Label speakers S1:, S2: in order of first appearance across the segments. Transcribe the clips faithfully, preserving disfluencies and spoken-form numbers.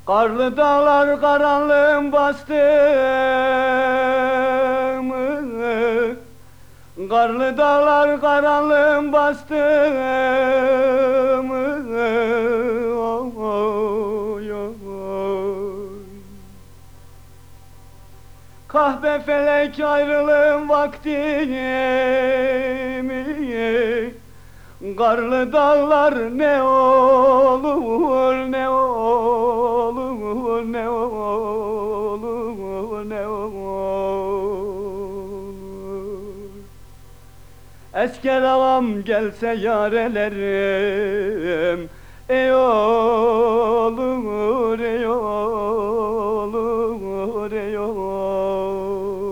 S1: Karlı dağlar karanlığın bastı mı? Karlı dağlar karanlığın bastı mı? Oy, oy. Kahpe felek ayrılığın vakti mi? Karlı dağlar ne olur, ne olur, ne olur, ne olur. Esker ağam gelse yarelerim, ey olur, ey olur, ey olur.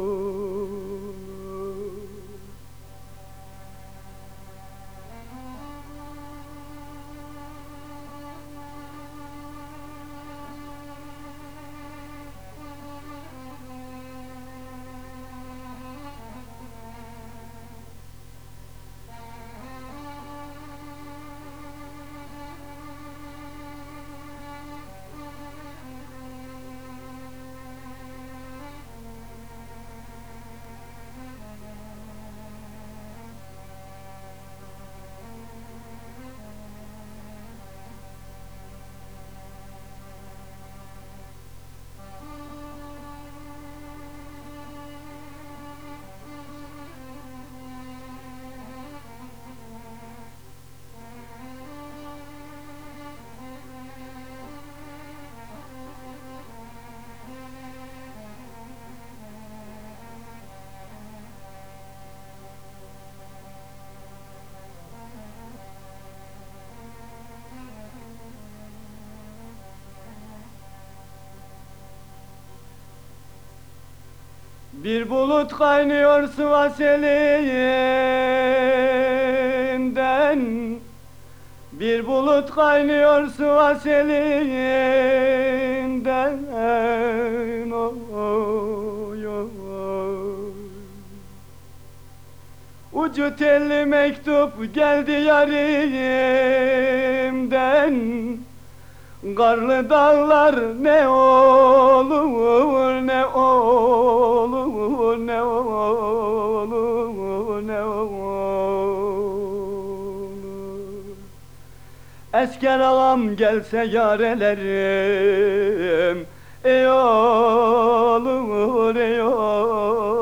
S1: Bir bulut kaynıyor Sivas elinden, bir bulut kaynıyor Sivas elinden. Oy, oy. Ucu telli mektup geldi yarimden. Karlı dağlar ne olur, ne olur, ne olur, ne olur. Esker ağam gelse yarelerim, ey olur, ey olur.